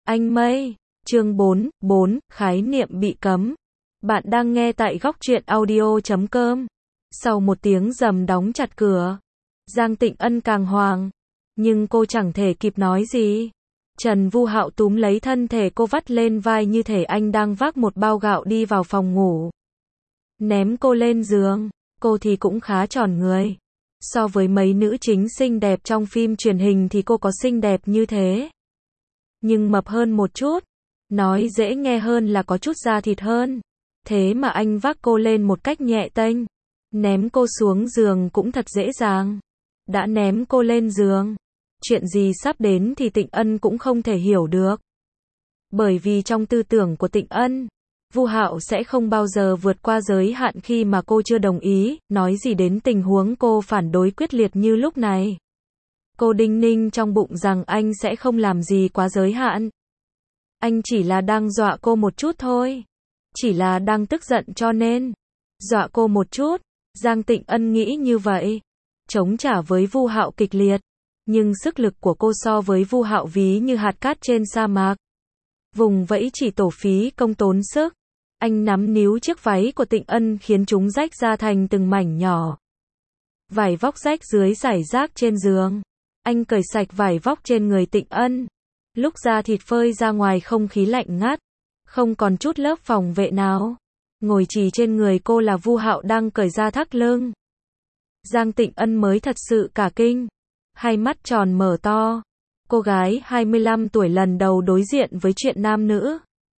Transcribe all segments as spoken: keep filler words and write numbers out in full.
Anh Mây, chương bốn, bốn, khái niệm bị cấm. Bạn đang nghe tại góc truyện audio chấm com. Sau một tiếng rầm đóng chặt cửa, Giang Tịnh Ân càng hoang, nhưng cô chẳng thể kịp nói gì. Trần Vu Hạo túm lấy thân thể cô vắt lên vai như thể anh đang vác một bao gạo đi vào phòng ngủ. Ném cô lên giường, cô thì cũng khá tròn người. So với mấy nữ chính xinh đẹp trong phim truyền hình thì cô có xinh đẹp như thế. Nhưng mập hơn một chút, nói dễ nghe hơn là có chút da thịt hơn. Thế mà anh vác cô lên một cách nhẹ tênh, ném cô xuống giường cũng thật dễ dàng. Đã ném cô lên giường, chuyện gì sắp đến thì Tịnh Ân cũng không thể hiểu được. Bởi vì trong tư tưởng của Tịnh Ân, Vu Hạo sẽ không bao giờ vượt qua giới hạn khi mà cô chưa đồng ý, nói gì đến tình huống cô phản đối quyết liệt như lúc này. Cô đinh ninh trong bụng rằng anh sẽ không làm gì quá giới hạn. Anh chỉ là đang dọa cô một chút thôi. Chỉ là đang tức giận cho nên dọa cô một chút. Giang Tịnh Ân nghĩ như vậy. Chống trả với Vu Hạo kịch liệt, nhưng sức lực của cô so với Vu Hạo ví như hạt cát trên sa mạc. Vùng vẫy chỉ tổ phí công tốn sức. Anh nắm níu chiếc váy của Tịnh Ân khiến chúng rách ra thành từng mảnh nhỏ. Vải vóc rách dưới rải rác trên giường. Anh cởi sạch vải vóc trên người Tịnh Ân. Lúc da thịt phơi ra ngoài không khí lạnh ngắt, không còn chút lớp phòng vệ nào. Ngồi chì trên người cô là Vu Hạo đang cởi ra thắt lưng. Giang Tịnh Ân mới thật sự cả kinh. Hai mắt tròn mở to. Cô gái hai mươi lăm tuổi lần đầu đối diện với chuyện nam nữ.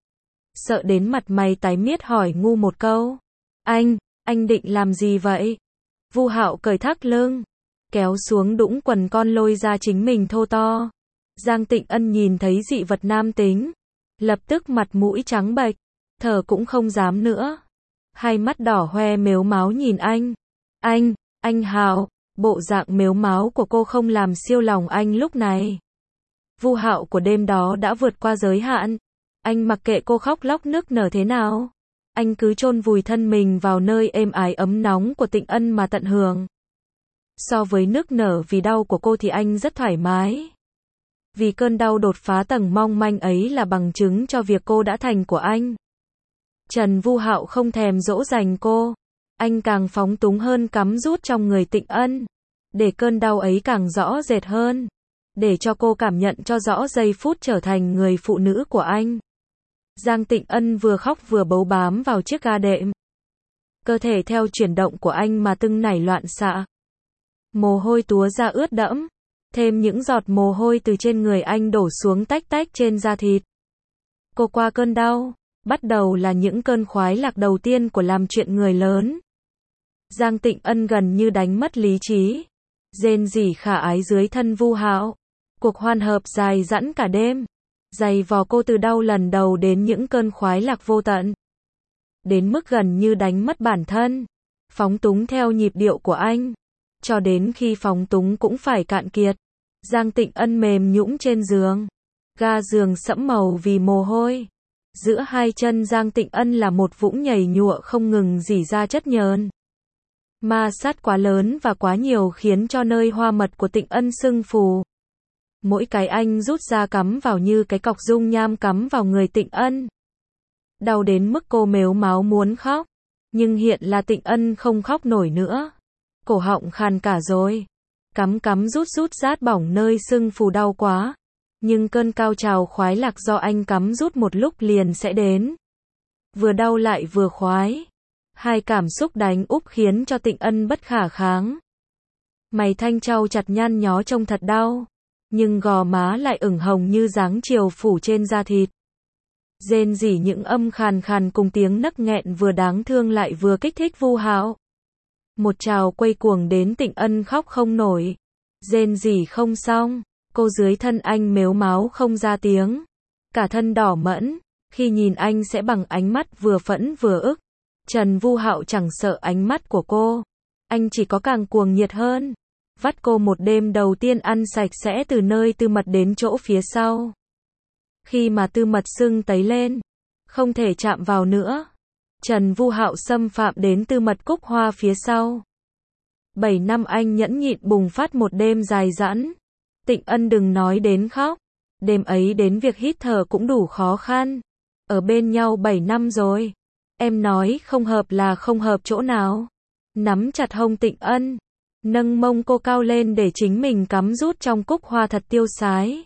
Sợ đến mặt mày tái miết hỏi ngu một câu. Anh, anh định làm gì vậy? Vu Hạo cởi thắt lưng, kéo xuống đũng quần con lôi ra chính mình thô to. Giang Tịnh Ân nhìn thấy dị vật nam tính, lập tức mặt mũi trắng bệch, thở cũng không dám nữa. Hai mắt đỏ hoe mếu máo nhìn anh. Anh, anh Hạo, bộ dạng mếu máo của cô không làm siêu lòng anh lúc này. Vu Hạo của đêm đó đã vượt qua giới hạn. Anh mặc kệ cô khóc lóc nức nở thế nào. Anh cứ chôn vùi thân mình vào nơi êm ái ấm nóng của Tịnh Ân mà tận hưởng. So với nức nở vì đau của cô thì anh rất thoải mái. Vì cơn đau đột phá tầng mong manh ấy là bằng chứng cho việc cô đã thành của anh. Trần Vu Hạo không thèm dỗ dành cô. Anh càng phóng túng hơn cắm rút trong người Tịnh Ân. Để cơn đau ấy càng rõ rệt hơn. Để cho cô cảm nhận cho rõ giây phút trở thành người phụ nữ của anh. Giang Tịnh Ân vừa khóc vừa bấu bám vào chiếc ga đệm. Cơ thể theo chuyển động của anh mà tưng nảy loạn xạ. Mồ hôi túa ra ướt đẫm. Thêm những giọt mồ hôi từ trên người anh đổ xuống tách tách trên da thịt. Cô qua cơn đau. Bắt đầu là những cơn khoái lạc đầu tiên của làm chuyện người lớn. Giang Tịnh Ân gần như đánh mất lý trí. Rên rỉ khả ái dưới thân Vu Hạo. Cuộc hoan hợp dài dẵn cả đêm. Giày vò cô từ đau lần đầu đến những cơn khoái lạc vô tận. Đến mức gần như đánh mất bản thân. Phóng túng theo nhịp điệu của anh. Cho đến khi phóng túng cũng phải cạn kiệt. Giang Tịnh Ân mềm nhũn trên giường. Ga giường sẫm màu vì mồ hôi. Giữa hai chân Giang Tịnh Ân là một vũng nhầy nhụa không ngừng rỉ ra chất nhờn. Ma sát quá lớn và quá nhiều khiến cho nơi hoa mật của Tịnh Ân sưng phù. Mỗi cái anh rút ra cắm vào như cái cọc dung nham cắm vào người Tịnh Ân. Đau đến mức cô mếu máo muốn khóc. Nhưng hiện là Tịnh Ân không khóc nổi nữa. Cổ họng khàn cả rồi. Cắm cắm rút rút rát bỏng nơi sưng phù đau quá. Nhưng cơn cao trào khoái lạc do anh cắm rút một lúc liền sẽ đến. Vừa đau lại vừa khoái. Hai cảm xúc đánh úp khiến cho Tịnh Ân bất khả kháng. Mày thanh trao chặt nhăn nhó trông thật đau. Nhưng gò má lại ửng hồng như dáng chiều phủ trên da thịt. Rên rỉ những âm khàn khàn cùng tiếng nấc nghẹn vừa đáng thương lại vừa kích thích Vu Hạo. Một trào quay cuồng đến Tịnh Ân khóc không nổi. Rên rỉ không xong. Cô dưới thân anh mếu máo không ra tiếng. Cả thân đỏ mẫn. Khi nhìn anh sẽ bằng ánh mắt vừa phẫn vừa ức. Trần Vu Hạo chẳng sợ ánh mắt của cô. Anh chỉ có càng cuồng nhiệt hơn. Vắt cô một đêm đầu tiên ăn sạch sẽ từ nơi tư mật đến chỗ phía sau. Khi mà tư mật sưng tấy lên. Không thể chạm vào nữa. Trần Vu Hạo xâm phạm đến tư mật cúc hoa phía sau. Bảy năm anh nhẫn nhịn bùng phát một đêm dài dẵn. Tịnh Ân đừng nói đến khóc. Đêm ấy đến việc hít thở cũng đủ khó khăn. Ở bên nhau bảy năm rồi. Em nói không hợp là không hợp chỗ nào. Nắm chặt hông Tịnh Ân. Nâng mông cô cao lên để chính mình cắm rút trong cúc hoa thật tiêu sái.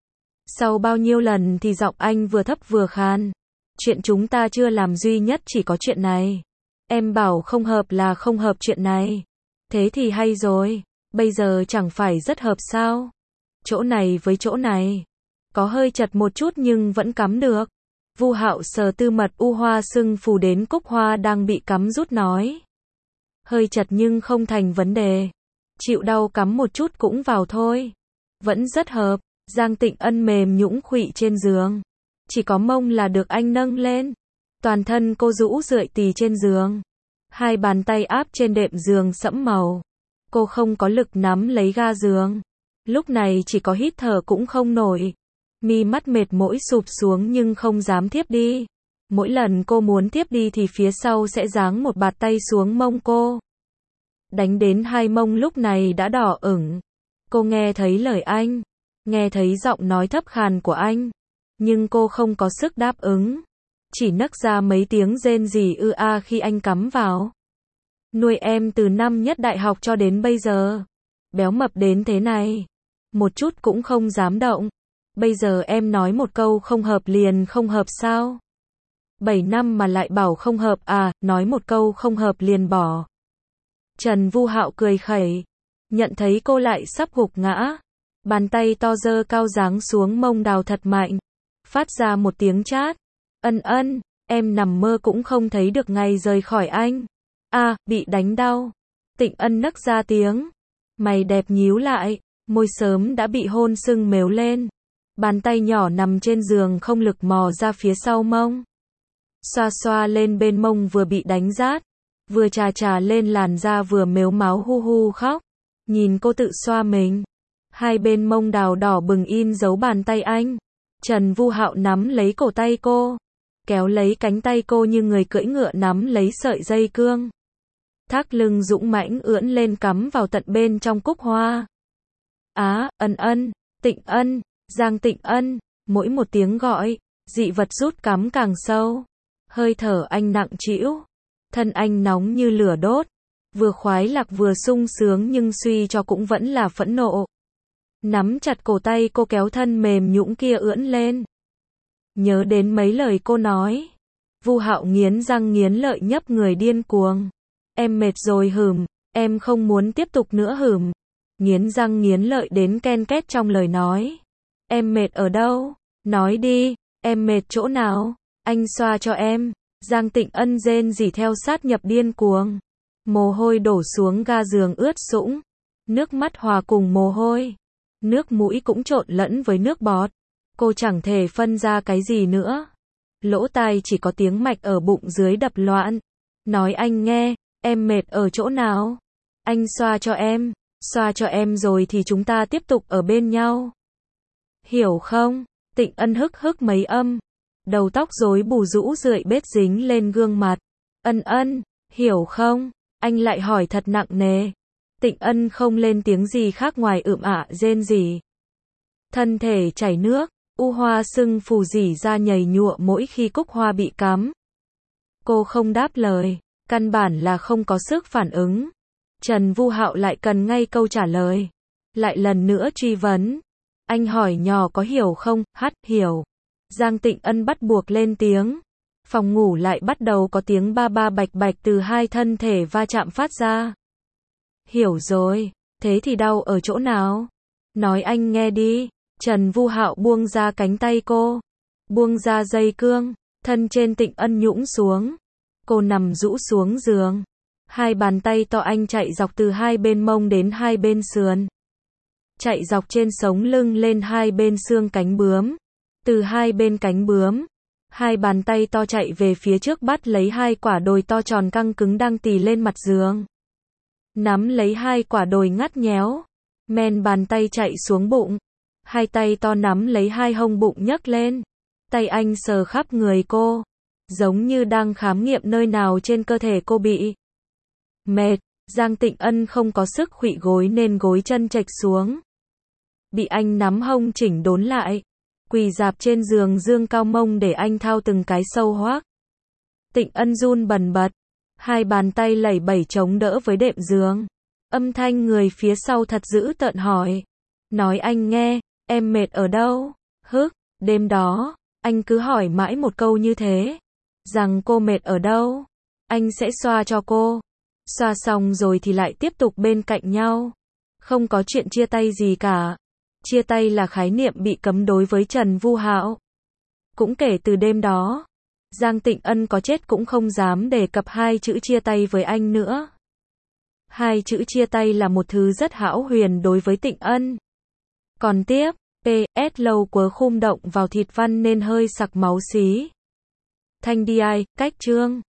Sau bao nhiêu lần thì giọng anh vừa thấp vừa khan. Chuyện chúng ta chưa làm duy nhất chỉ có chuyện này. Em bảo không hợp là không hợp chuyện này. Thế thì hay rồi. Bây giờ chẳng phải rất hợp sao? Chỗ này với chỗ này. Có hơi chật một chút nhưng vẫn cắm được. Vu Hạo sờ tư mật u hoa sưng phù đến cúc hoa đang bị cắm rút nói. Hơi chật nhưng không thành vấn đề. Chịu đau cắm một chút cũng vào thôi. Vẫn rất hợp. Giang Tịnh Ân mềm nhũn khuỵu trên giường. Chỉ có mông là được anh nâng lên. Toàn thân cô rũ rượi tì trên giường. Hai bàn tay áp trên đệm giường sẫm màu. Cô không có lực nắm lấy ga giường. Lúc này chỉ có hít thở cũng không nổi. Mi mắt mệt mỏi sụp xuống nhưng không dám thiếp đi. Mỗi lần cô muốn thiếp đi thì phía sau sẽ giáng một bạt tay xuống mông cô. Đánh đến hai mông lúc này đã đỏ ửng. Cô nghe thấy lời anh. Nghe thấy giọng nói thấp khàn của anh. Nhưng cô không có sức đáp ứng. Chỉ nấc ra mấy tiếng rên rỉ ư a khi anh cắm vào. Nuôi em từ năm nhất đại học cho đến bây giờ. Béo mập đến thế này. Một chút cũng không dám động. Bây giờ em nói một câu không hợp liền không hợp sao? Bảy năm mà lại bảo không hợp à, nói một câu không hợp liền bỏ. Trần Vu Hạo cười khẩy. Nhận thấy cô lại sắp gục ngã. Bàn tay to dơ cao giáng xuống mông đào thật mạnh. Phát ra một tiếng chát. Ân Ân, em nằm mơ cũng không thấy được ngày rời khỏi anh. À, bị đánh đau. Tịnh Ân nấc ra tiếng. Mày đẹp nhíu lại. Môi sớm đã bị hôn sưng mếu lên. Bàn tay nhỏ nằm trên giường không lực mò ra phía sau mông. Xoa xoa lên bên mông vừa bị đánh rát. Vừa chà chà lên làn da vừa mếu máo hu hu khóc. Nhìn cô tự xoa mình. Hai bên mông đào đỏ bừng in dấu bàn tay anh. Trần Vu Hạo nắm lấy cổ tay cô. Kéo lấy cánh tay cô như người cưỡi ngựa nắm lấy sợi dây cương. Thác lưng dũng mãnh ưỡn lên cắm vào tận bên trong cúc hoa. Á, Ân Ân, Tịnh Ân, Giang Tịnh Ân, mỗi một tiếng gọi, dị vật rút cắm càng sâu. Hơi thở anh nặng trĩu, thân anh nóng như lửa đốt, vừa khoái lạc vừa sung sướng nhưng suy cho cũng vẫn là phẫn nộ. Nắm chặt cổ tay cô kéo thân mềm nhũn kia ưỡn lên. Nhớ đến mấy lời cô nói. Vu Hạo nghiến răng nghiến lợi nhấp người điên cuồng. Em mệt rồi hửm, em không muốn tiếp tục nữa hửm. Nghiến răng nghiến lợi đến ken két trong lời nói. Em mệt ở đâu? Nói đi, em mệt chỗ nào? Anh xoa cho em. Giang Tịnh Ân rên rỉ theo sát nhập điên cuồng. Mồ hôi đổ xuống ga giường ướt sũng. Nước mắt hòa cùng mồ hôi. Nước mũi cũng trộn lẫn với nước bọt. Cô chẳng thể phân ra cái gì nữa. Lỗ tai chỉ có tiếng mạch ở bụng dưới đập loạn. Nói anh nghe, em mệt ở chỗ nào? Anh xoa cho em. Xoa cho em rồi thì chúng ta tiếp tục ở bên nhau. Hiểu không? Tịnh Ân hức hức mấy âm. Đầu tóc rối bù rũ rượi bết dính lên gương mặt. Ân Ân, hiểu không? Anh lại hỏi thật nặng nề. Tịnh Ân không lên tiếng gì khác ngoài ưm ả rên rỉ. Thân thể chảy nước, u hoa sưng phù rỉ ra nhầy nhụa mỗi khi cúc hoa bị cắm. Cô không đáp lời, căn bản là không có sức phản ứng. Trần Vu Hạo lại cần ngay câu trả lời. Lại lần nữa truy vấn. Anh hỏi nhỏ có hiểu không? Hắt, hiểu. Giang Tịnh Ân bắt buộc lên tiếng. Phòng ngủ lại bắt đầu có tiếng ba ba bạch bạch từ hai thân thể va chạm phát ra. Hiểu rồi, thế thì đau ở chỗ nào? Nói anh nghe đi. Trần Vu Hạo buông ra cánh tay cô. Buông ra dây cương. Thân trên Tịnh Ân nhũn xuống. Cô nằm rũ xuống giường. Hai bàn tay to anh chạy dọc từ hai bên mông đến hai bên sườn. Chạy dọc trên sống lưng lên hai bên xương cánh bướm. Từ hai bên cánh bướm. Hai bàn tay to chạy về phía trước bắt lấy hai quả đồi to tròn căng cứng đang tì lên mặt giường. Nắm lấy hai quả đồi ngắt nhéo. Men bàn tay chạy xuống bụng. Hai tay to nắm lấy hai hông bụng nhấc lên. Tay anh sờ khắp người cô. Giống như đang khám nghiệm nơi nào trên cơ thể cô bị mệt. Giang Tịnh Ân không có sức khuỵu gối nên gối chân chệch xuống. Bị anh nắm hông chỉnh đốn lại. Quỳ dạp trên giường dương cao mông để anh thao từng cái sâu hoác. Tịnh Ân run bần bật, hai bàn tay lẩy bẩy chống đỡ với đệm giường. Âm thanh người phía sau thật dữ tợn hỏi. Nói anh nghe, em mệt ở đâu? Hức, đêm đó, anh cứ hỏi mãi một câu như thế. Rằng cô mệt ở đâu? Anh sẽ xoa cho cô. Xoa xong rồi thì lại tiếp tục bên cạnh nhau. Không có chuyện chia tay gì cả. Chia tay là khái niệm bị cấm đối với Trần Vu Hạo. Cũng kể từ đêm đó, Giang Tịnh Ân có chết cũng không dám đề cập hai chữ chia tay với anh nữa. Hai chữ chia tay là một thứ rất hão huyền đối với Tịnh Ân. Còn tiếp, pê ét lâu quớ khum động vào thịt văn nên hơi sặc máu xí. Thanh đi ai, cách chương.